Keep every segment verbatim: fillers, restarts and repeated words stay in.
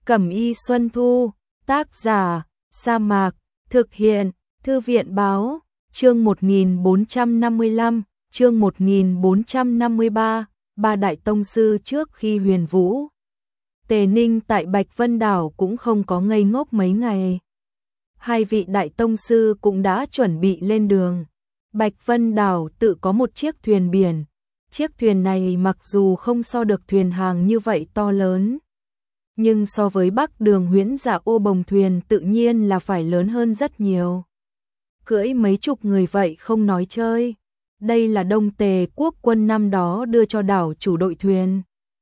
Cẩm y Xuân Thu, tác giả, Sa Mạc, thực hiện, Thư viện báo, chương một nghìn bốn trăm năm mươi lăm, chương một nghìn bốn trăm năm mươi ba, ba đại tông sư trước khi huyền vũ. Tề Ninh tại Bạch Vân Đảo cũng không có ngây ngốc mấy ngày. Hai vị đại tông sư cũng đã chuẩn bị lên đường. Bạch Vân Đảo tự có một chiếc thuyền biển. Chiếc thuyền này mặc dù không so được thuyền hàng như vậy to lớn, nhưng so với Bắc Đường Huyễn Dạ ô bồng thuyền tự nhiên là phải lớn hơn rất nhiều. Cưỡi mấy chục người vậy không nói chơi. Đây là Đông Tề quốc quân năm đó đưa cho đảo chủ đội thuyền.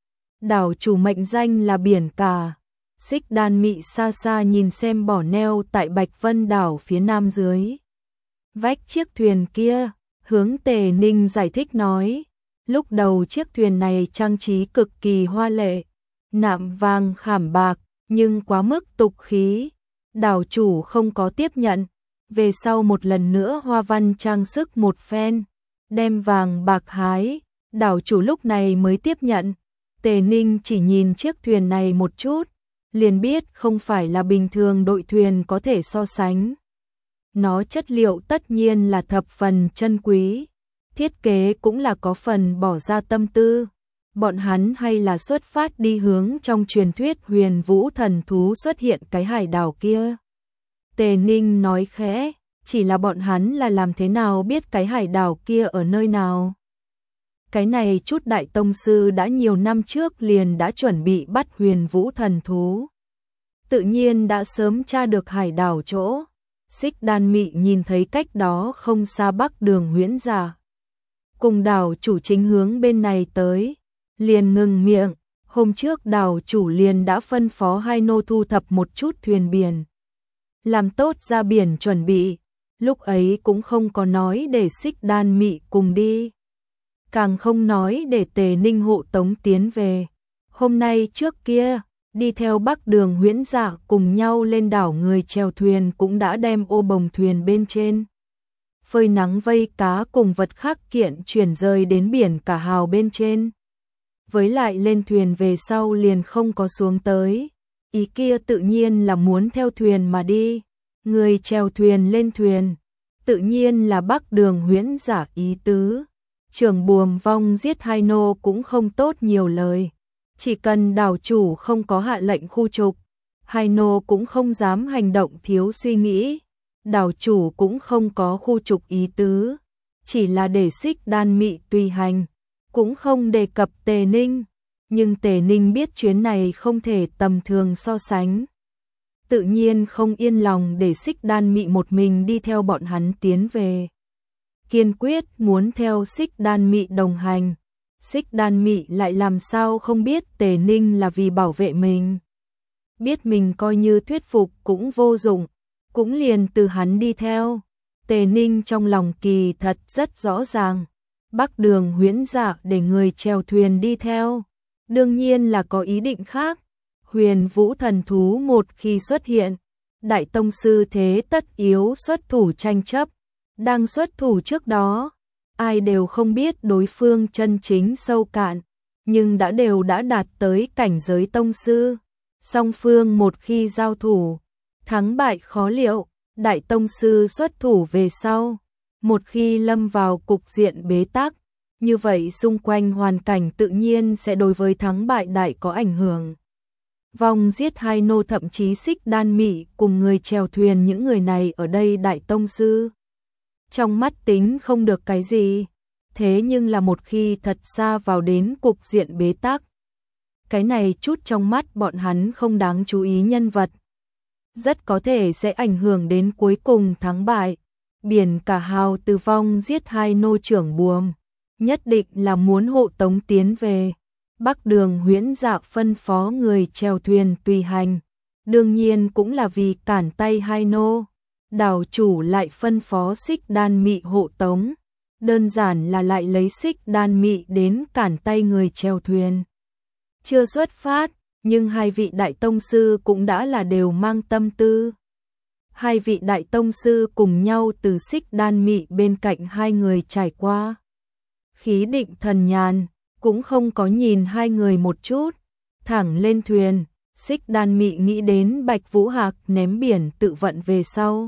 Đảo chủ mệnh danh là Biển Cả. Xích Đan Mị xa xa nhìn xem bỏ neo tại Bạch Vân Đảo phía nam dưới vách chiếc thuyền kia, hướng Tề Ninh giải thích nói. Lúc đầu chiếc thuyền này trang trí cực kỳ hoa lệ, nạm vàng khảm bạc, nhưng quá mức tục khí. Đảo chủ không có tiếp nhận. Về sau một lần nữa hoa văn trang sức một phen, đem vàng bạc hái, đảo chủ lúc này mới tiếp nhận. Tề Ninh chỉ nhìn chiếc thuyền này một chút, liền biết không phải là bình thường đội thuyền có thể so sánh. Nó chất liệu tất nhiên là thập phần chân quý, thiết kế cũng là có phần bỏ ra tâm tư. Bọn hắn hay là xuất phát đi hướng trong truyền thuyết huyền vũ thần thú xuất hiện cái hải đảo kia. Tề Ninh nói khẽ, chỉ là bọn hắn là làm thế nào biết cái hải đảo kia ở nơi nào. Cái này chút đại tông sư đã nhiều năm trước liền đã chuẩn bị bắt huyền vũ thần thú. Tự nhiên đã sớm tra được hải đảo chỗ. Xích Đan Mị nhìn thấy cách đó không xa Bắc Đường Huyễn Dạ cùng đảo chủ chính hướng bên này tới, liền ngừng miệng. Hôm trước đảo chủ liền đã phân phó hai nô thu thập một chút thuyền biển, làm tốt ra biển chuẩn bị. Lúc ấy cũng không có nói để Xích Đan Mị cùng đi, càng không nói để Tề Ninh hộ tống tiến về. Hôm nay trước kia, đi theo Bắc Đường Huyễn Dạ cùng nhau lên đảo người chèo thuyền cũng đã đem ô bồng thuyền bên trên phơi nắng vây cá cùng vật khác kiện chuyển rời đến Biển Cả hào bên trên. Với lại lên thuyền về sau liền không có xuống tới. Ý kia tự nhiên là muốn theo thuyền mà đi. Người chèo thuyền lên thuyền, tự nhiên là Bắc Đường Huyễn Dạ ý tứ. Trưởng buồm vong giết hai nô cũng không tốt nhiều lời. Chỉ cần đảo chủ không có hạ lệnh khu trục, hai nô cũng không dám hành động thiếu suy nghĩ. Đảo chủ cũng không có khu trục ý tứ, chỉ là để Xích Đan Mị tùy hành, cũng không đề cập Tề Ninh. Nhưng Tề Ninh biết chuyến này không thể tầm thường so sánh, tự nhiên không yên lòng để Xích Đan Mị một mình đi theo bọn hắn tiến về. Kiên quyết muốn theo Xích Đan Mị đồng hành. Xích Đan Mị lại làm sao không biết Tề Ninh là vì bảo vệ mình. Biết mình coi như thuyết phục cũng vô dụng, cũng liền từ hắn đi theo. Tề Ninh trong lòng kỳ thật rất rõ ràng. Bắc Đường Huyễn Dạ để người chèo thuyền đi theo, đương nhiên là có ý định khác. Huyền vũ thần thú một khi xuất hiện, đại tông sư thế tất yếu xuất thủ tranh chấp. Đang xuất thủ trước đó, ai đều không biết đối phương chân chính sâu cạn, nhưng đã đều đã đạt tới cảnh giới tông sư. Song phương một khi giao thủ, thắng bại khó liệu. Đại tông sư xuất thủ về sau, một khi lâm vào cục diện bế tắc, như vậy xung quanh hoàn cảnh tự nhiên sẽ đối với thắng bại đại có ảnh hưởng. Vong giết hai nô thậm chí Xích Đan Mị cùng người chèo thuyền, những người này ở đây đại tông sư trong mắt tính không được cái gì. Thế nhưng là một khi thật xa vào đến cục diện bế tắc, cái này chút trong mắt bọn hắn không đáng chú ý nhân vật, rất có thể sẽ ảnh hưởng đến cuối cùng thắng bại. Biển Cả hào từ vong giết hai nô trưởng buồm, nhất định là muốn hộ tống tiến về. Bắc Đường Huyễn Dạ phân phó người chèo thuyền tùy hành, đương nhiên cũng là vì cản tay hai nô. Đảo chủ lại phân phó Xích Đan Mị hộ tống, đơn giản là lại lấy Xích Đan Mị đến cản tay người chèo thuyền. Chưa xuất phát, nhưng hai vị đại tông sư cũng đã là đều mang tâm tư. Hai vị đại tông sư cùng nhau từ Xích Đan Mị bên cạnh hai người trải qua. Khí định thần nhàn, cũng không có nhìn hai người một chút, thẳng lên thuyền, Xích Đan Mị nghĩ đến Bạch Vũ Hạc ném biển tự vận về sau.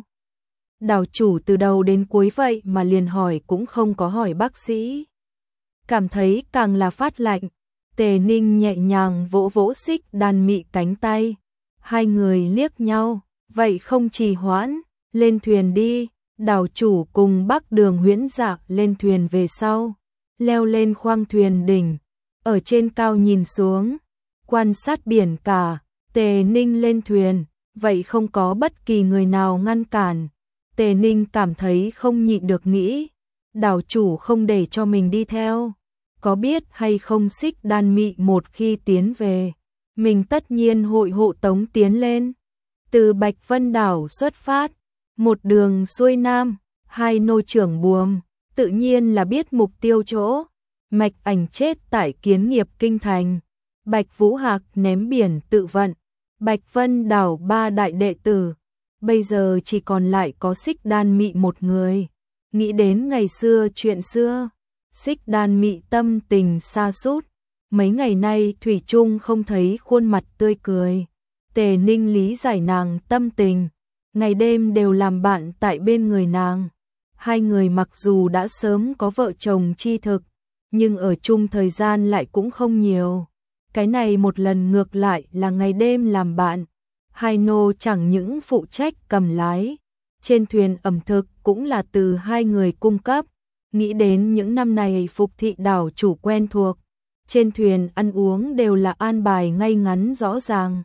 Đảo chủ từ đầu đến cuối vậy mà liền hỏi cũng không có hỏi bác sĩ. Cảm thấy càng là phát lạnh, Tề Ninh nhẹ nhàng vỗ vỗ Xích Đan Mị cánh tay. Hai người liếc nhau, vậy không trì hoãn, lên thuyền đi. Đảo chủ cùng Bắc Đường Huyễn Dạ lên thuyền về sau, leo lên khoang thuyền đỉnh, ở trên cao nhìn xuống, quan sát biển cả. Tề Ninh lên thuyền, vậy không có bất kỳ người nào ngăn cản. Tề Ninh cảm thấy không nhịn được nghĩ, đảo chủ không để cho mình đi theo, có biết hay không Xích Đan Mị một khi tiến về, mình tất nhiên hội hộ tống tiến lên. Từ Bạch Vân đảo xuất phát, một đường xuôi nam, hai nô trưởng buồm, tự nhiên là biết mục tiêu chỗ. Mạch Ảnh chết tại Kiến Nghiệp Kinh Thành, Bạch Vũ Hạc ném biển tự vận, Bạch Vân đảo ba đại đệ tử, bây giờ chỉ còn lại có Xích Đan Mị một người. Nghĩ đến ngày xưa chuyện xưa, Xích Đan Mị tâm tình sa sút, mấy ngày nay thủy chung không thấy khuôn mặt tươi cười. Tề Ninh lý giải nàng tâm tình, ngày đêm đều làm bạn tại bên người nàng. Hai người mặc dù đã sớm có vợ chồng chi thực, nhưng ở chung thời gian lại cũng không nhiều. Cái này một lần ngược lại là ngày đêm làm bạn. Hai nô chẳng những phụ trách cầm lái, trên thuyền ẩm thực cũng là từ hai người cung cấp. Nghĩ đến những năm này phục thị đảo chủ quen thuộc, trên thuyền ăn uống đều là an bài ngay ngắn rõ ràng.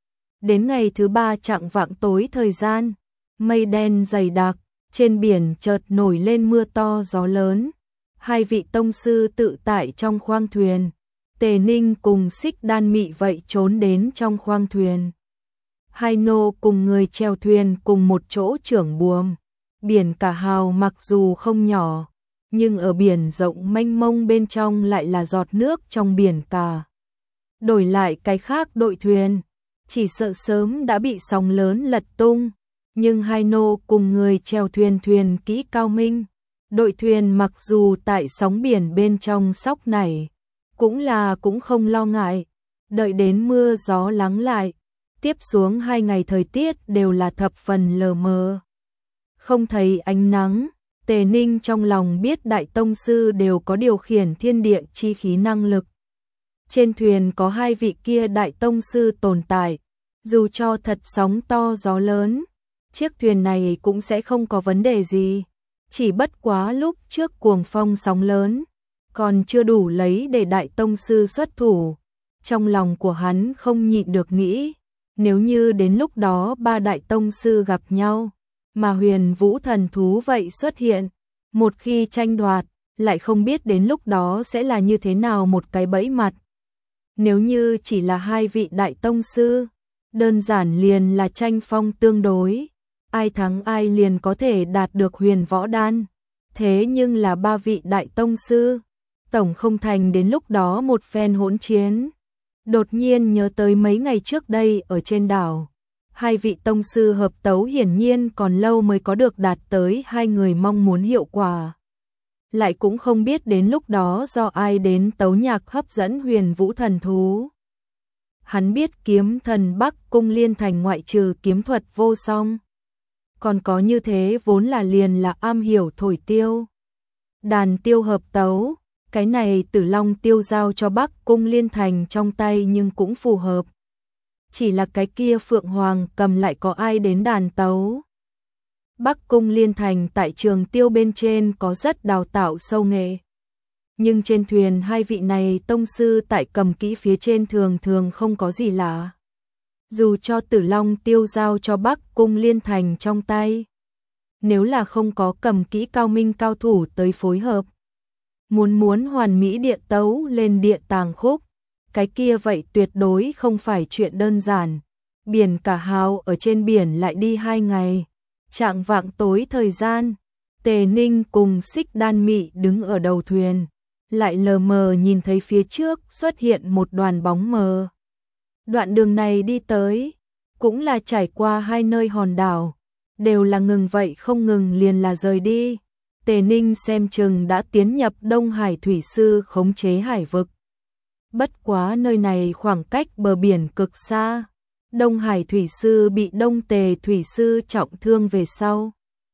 Đến ngày thứ ba chạng vạng tối thời gian, mây đen dày đặc, trên biển chợt nổi lên mưa to gió lớn. Hai vị tông sư tự tại trong khoang thuyền, Tề Ninh cùng Xích Đan Mị vậy trốn đến trong khoang thuyền. Hai nô cùng người chèo thuyền cùng một chỗ trưởng buồm. Biển Cả Hào mặc dù không nhỏ, nhưng ở biển rộng mênh mông bên trong lại là giọt nước trong biển cả. Đổi lại cái khác đội thuyền, chỉ sợ sớm đã bị sóng lớn lật tung. Nhưng hai nô cùng người chèo thuyền thuyền kỹ cao minh. Đội thuyền mặc dù tại sóng biển bên trong sóc nảy, cũng là cũng không lo ngại. Đợi đến mưa gió lắng lại, tiếp xuống hai ngày thời tiết đều là thập phần lờ mờ, không thấy ánh nắng. Tề Ninh trong lòng biết đại tông sư đều có điều khiển thiên địa chi khí năng lực. Trên thuyền có hai vị kia đại tông sư tồn tại, dù cho thật sóng to gió lớn, chiếc thuyền này cũng sẽ không có vấn đề gì. Chỉ bất quá lúc trước cuồng phong sóng lớn, còn chưa đủ lấy để đại tông sư xuất thủ. Trong lòng của hắn không nhịn được nghĩ, nếu như đến lúc đó ba đại tông sư gặp nhau, mà huyền vũ thần thú vậy xuất hiện, một khi tranh đoạt, lại không biết đến lúc đó sẽ là như thế nào một cái bẫy mặt. Nếu như chỉ là hai vị đại tông sư, đơn giản liền là tranh phong tương đối, ai thắng ai liền có thể đạt được huyền võ đan. Thế nhưng là ba vị đại tông sư, tổng không thành đến lúc đó một phen hỗn chiến. Đột nhiên nhớ tới mấy ngày trước đây ở trên đảo, hai vị tông sư hợp tấu hiển nhiên còn lâu mới có được đạt tới hai người mong muốn hiệu quả. Lại cũng không biết đến lúc đó do ai đến tấu nhạc hấp dẫn huyền vũ thần thú. Hắn biết kiếm thần Bắc Cung Liên Thành ngoại trừ kiếm thuật vô song, còn có như thế vốn là liền là am hiểu thổi tiêu, đàn tiêu hợp tấu. Cái này Tử Long tiêu giao cho Bắc Cung Liên Thành trong tay nhưng cũng phù hợp. Chỉ là cái kia Phượng Hoàng cầm lại có ai đến đàn tấu. Bắc Cung Liên Thành tại trường tiêu bên trên có rất đào tạo sâu nghệ. Nhưng trên thuyền hai vị này tông sư tại cầm kỹ phía trên thường thường không có gì lạ. Dù cho Tử Long tiêu giao cho Bắc Cung Liên Thành trong tay, nếu là không có cầm kỹ cao minh cao thủ tới phối hợp, muốn muốn hoàn mỹ địa tấu lên địa tàng khúc, cái kia vậy tuyệt đối không phải chuyện đơn giản. Biển Cả Hào ở trên biển lại đi hai ngày, chạng vạng tối thời gian, Tề Ninh cùng Xích Đan Mị đứng ở đầu thuyền, lại lờ mờ nhìn thấy phía trước xuất hiện một đoàn bóng mờ. Đoạn đường này đi tới, cũng là trải qua hai nơi hòn đảo, đều là ngừng vậy không ngừng liền là rời đi. Tề Ninh xem chừng đã tiến nhập Đông Hải thủy sư khống chế hải vực. Bất quá nơi này khoảng cách bờ biển cực xa, Đông Hải Thủy Sư bị Đông Tề Thủy Sư trọng thương về sau.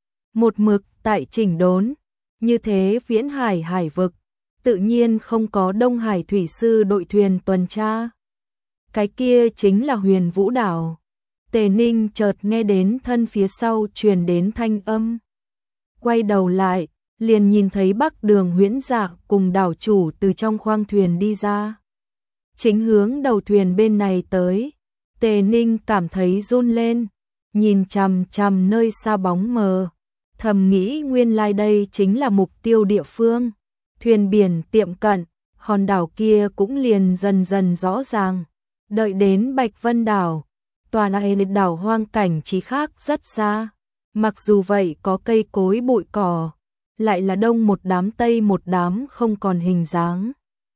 Một mực tại chỉnh đốn, như thế Viễn Hải hải vực, tự nhiên không có Đông Hải Thủy Sư đội thuyền tuần tra. Cái kia chính là Huyền Vũ Đảo. Tề Ninh chợt nghe đến thân phía sau truyền đến thanh âm. Quay đầu lại, liền nhìn thấy Bắc Đường Huyễn Dạ cùng đảo chủ từ trong khoang thuyền đi ra. Chính hướng đầu thuyền bên này tới. Tề Ninh cảm thấy run lên, nhìn chằm chằm nơi xa bóng mờ, thầm nghĩ nguyên lai đây chính là mục tiêu địa phương. Thuyền biển tiệm cận, hòn đảo kia cũng liền dần dần rõ ràng. Đợi đến Bạch Vân đảo, tòa này đảo hoang cảnh trí khác rất xa. Mặc dù vậy có cây cối bụi cỏ, lại là đông một đám tây một đám không còn hình dáng.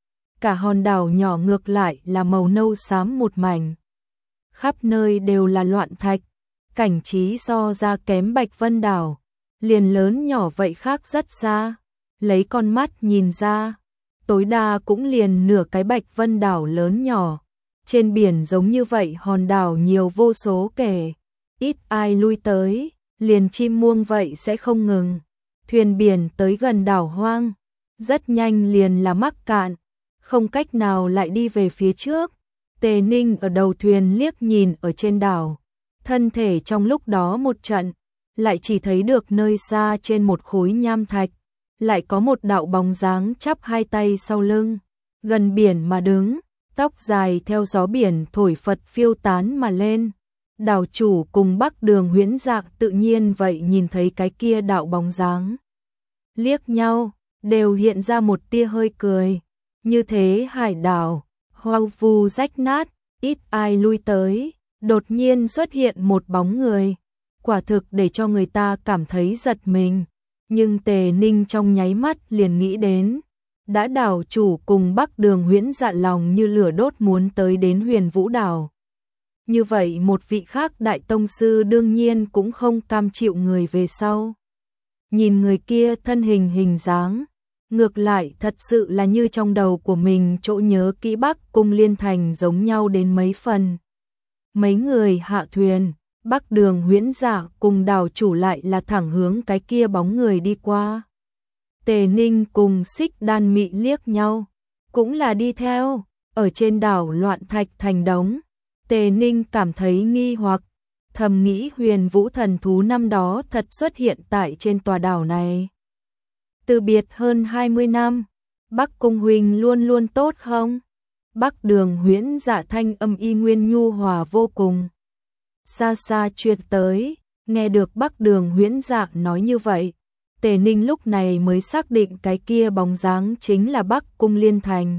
Cả hòn đảo nhỏ ngược lại là màu nâu xám một mảnh. Khắp nơi đều là loạn thạch, cảnh trí so ra kém Bạch Vân đảo, liền lớn nhỏ vậy khác rất xa. Lấy con mắt nhìn ra, tối đa cũng liền nửa cái Bạch Vân đảo lớn nhỏ. Trên biển giống như vậy hòn đảo nhiều vô số kể, ít ai lui tới, liền chim muông vậy sẽ không ngừng. Thuyền biển tới gần đảo hoang, rất nhanh liền là mắc cạn, không cách nào lại đi về phía trước. Tề Ninh ở đầu thuyền liếc nhìn ở trên đảo, thân thể trong lúc đó một trận, lại chỉ thấy được nơi xa trên một khối nham thạch, lại có một đạo bóng dáng chắp hai tay sau lưng, gần biển mà đứng, tóc dài theo gió biển thổi phật phiêu tán mà lên. Đảo chủ cùng Bắc Đường Huyễn Dạ tự nhiên vậy nhìn thấy cái kia đạo bóng dáng. Liếc nhau, đều hiện ra một tia hơi cười. Như thế hải đảo, hoang vu rách nát, ít ai lui tới, đột nhiên xuất hiện một bóng người. Quả thực để cho người ta cảm thấy giật mình. Nhưng Tề Ninh trong nháy mắt liền nghĩ đến. Đã đảo chủ cùng Bắc Đường Huyễn Dạ lòng như lửa đốt muốn tới đến Huyền Vũ đảo. Như vậy một vị khác đại tông sư đương nhiên cũng không cam chịu người về sau. Nhìn người kia thân hình hình dáng, ngược lại thật sự là như trong đầu của mình chỗ nhớ kỹ Bắc Cung Liên Thành giống nhau đến mấy phần. Mấy người hạ thuyền, Bắc Đường Huyễn Dạ cùng đảo chủ lại là thẳng hướng cái kia bóng người đi qua. Tề Ninh cùng Xích Đan Mị liếc nhau, cũng là đi theo, ở trên đảo loạn thạch thành đống. Tề Ninh cảm thấy nghi hoặc, thầm nghĩ Huyền Vũ thần thú năm đó thật xuất hiện tại trên tòa đảo này. Từ biệt hơn hai mươi năm, Bắc Cung huynh luôn luôn tốt không? Bắc Đường Huyễn Dạ thanh âm y nguyên nhu hòa vô cùng. Xa xa truyền tới, nghe được Bắc Đường Huyễn Dạ nói như vậy, Tề Ninh lúc này mới xác định cái kia bóng dáng chính là Bắc Cung Liên Thành.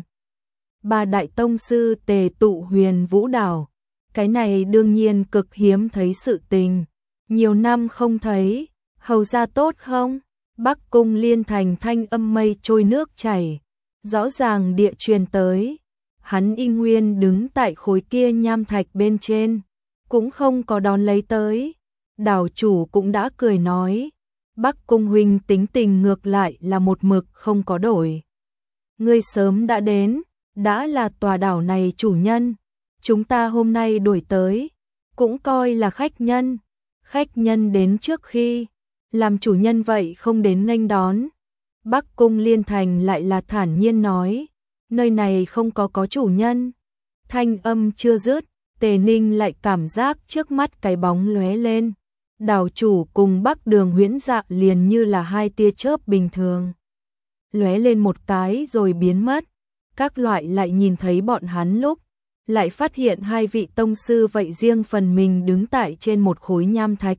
Ba đại tông sư tề tụ Huyền Vũ đảo, cái này đương nhiên cực hiếm thấy sự tình. Nhiều năm không thấy, hầu ra tốt không? Bắc Cung Liên Thành thanh âm mây trôi nước chảy, rõ ràng địa truyền tới. Hắn y nguyên đứng tại khối kia nham thạch bên trên, cũng không có đón lấy tới. Đảo chủ cũng đã cười nói, Bắc Cung huynh tính tình ngược lại là một mực không có đổi. Ngươi sớm đã đến, đã là tòa đảo này chủ nhân, chúng ta hôm nay đuổi tới, cũng coi là khách nhân. Khách nhân đến trước khi, làm chủ nhân vậy không đến nghênh đón. Bắc Cung Liên Thành lại là thản nhiên nói, nơi này không có có chủ nhân. Thanh âm chưa dứt, Tề Ninh lại cảm giác trước mắt cái bóng lóe lên. Đảo chủ cùng Bắc Đường Huyễn Dạ liền như là hai tia chớp bình thường. Lóe lên một cái rồi biến mất. Các loại lại nhìn thấy bọn hắn lúc, lại phát hiện hai vị tông sư vậy riêng phần mình đứng tại trên một khối nham thạch.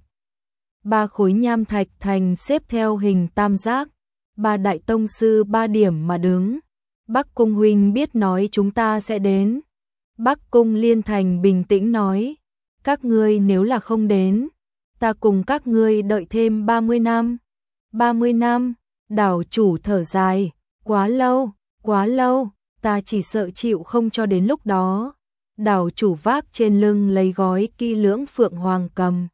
Ba khối nham thạch thành xếp theo hình tam giác, ba đại tông sư ba điểm mà đứng. Bắc Cung huynh biết nói chúng ta sẽ đến. Bắc Cung Liên Thành bình tĩnh nói, các ngươi nếu là không đến, ta cùng các ngươi đợi thêm ba mươi năm. ba mươi năm, đảo chủ thở dài, quá lâu, quá lâu, ta chỉ sợ chịu không cho đến lúc đó. Đảo chủ vác trên lưng lấy gói kỳ lưỡng phượng hoàng cầm.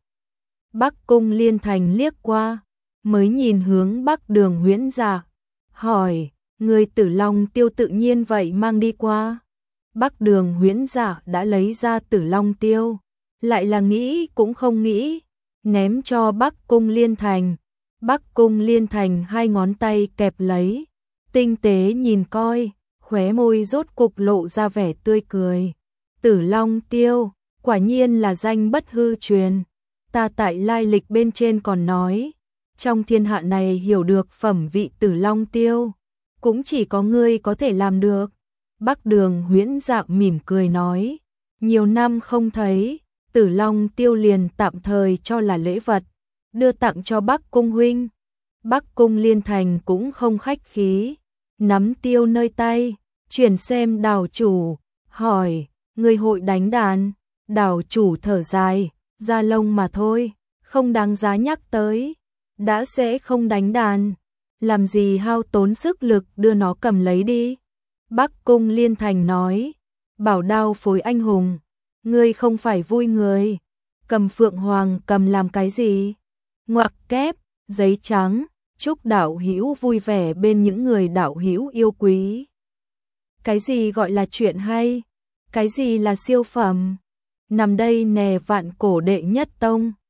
Bắc Cung Liên Thành liếc qua, mới nhìn hướng Bắc Đường Huyễn Dạ, hỏi, người Tử Long tiêu tự nhiên vậy mang đi qua. Bắc Đường Huyễn Dạ đã lấy ra Tử Long tiêu, lại là nghĩ cũng không nghĩ, ném cho Bắc Cung Liên Thành. Bắc Cung Liên Thành hai ngón tay kẹp lấy, tinh tế nhìn coi, khóe môi rốt cục lộ ra vẻ tươi cười. Tử Long Tiêu, quả nhiên là danh bất hư truyền. Ta tại lai lịch bên trên còn nói, trong thiên hạ này hiểu được phẩm vị Tử Long Tiêu, cũng chỉ có ngươi có thể làm được. Bắc Đường Huyễn Dạng mỉm cười nói, nhiều năm không thấy, Tử Long Tiêu liền tạm thời cho là lễ vật, đưa tặng cho Bắc Cung huynh. Bắc Cung Liên Thành cũng không khách khí, nắm tiêu nơi tay, chuyển xem đào chủ, hỏi, người hội đánh đàn? Đào chủ thở dài, da lông mà thôi, không đáng giá nhắc tới, đã sẽ không đánh đàn, làm gì hao tốn sức lực đưa nó cầm lấy đi. Bắc Cung Liên Thành nói, bảo đao phối anh hùng, ngươi không phải vui người, cầm phượng hoàng cầm làm cái gì? Ngoặc kép, giấy trắng, chúc đạo hữu vui vẻ bên những người đạo hữu yêu quý. Cái gì gọi là chuyện hay? Cái gì là siêu phẩm? Nằm đây nè vạn cổ đệ nhất tông.